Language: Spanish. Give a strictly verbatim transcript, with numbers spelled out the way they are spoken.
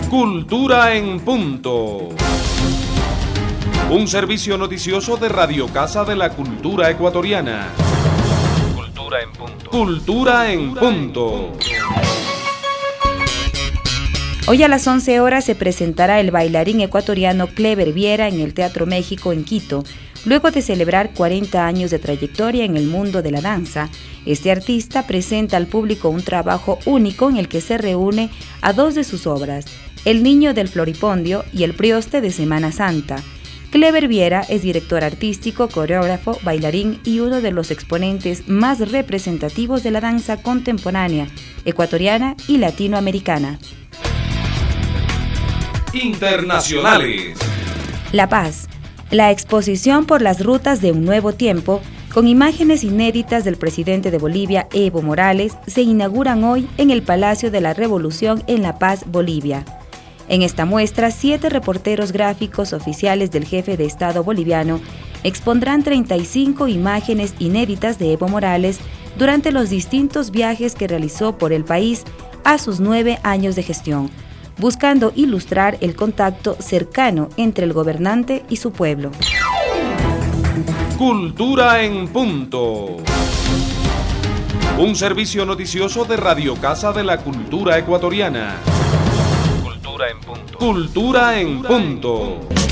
Cultura en Punto. Un servicio noticioso de Radio Casa de la Cultura Ecuatoriana. Cultura en Punto. Cultura en Punto. Hoy a las once horas se presentará el bailarín ecuatoriano Clever Viera en el Teatro México en Quito. Luego de celebrar cuarenta años de trayectoria en el mundo de la danza, este artista presenta al público un trabajo único en el que se reúne a dos de sus obras, El Niño del Floripondio y El Prioste de Semana Santa. Clever Viera es director artístico, coreógrafo, bailarín y uno de los exponentes más representativos de la danza contemporánea, ecuatoriana y latinoamericana. Internacionales. La Paz. La exposición por las rutas de un nuevo tiempo, con imágenes inéditas del presidente de Bolivia, Evo Morales, se inauguran hoy en el Palacio de la Revolución en La Paz, Bolivia. En esta muestra, siete reporteros gráficos oficiales del jefe de Estado boliviano expondrán treinta y cinco imágenes inéditas de Evo Morales durante los distintos viajes que realizó por el país a sus nueve años de gestión, buscando ilustrar el contacto cercano entre el gobernante y su pueblo. Cultura en Punto. Un servicio noticioso de Radio Casa de la Cultura Ecuatoriana. Cultura en Punto. Cultura en Punto.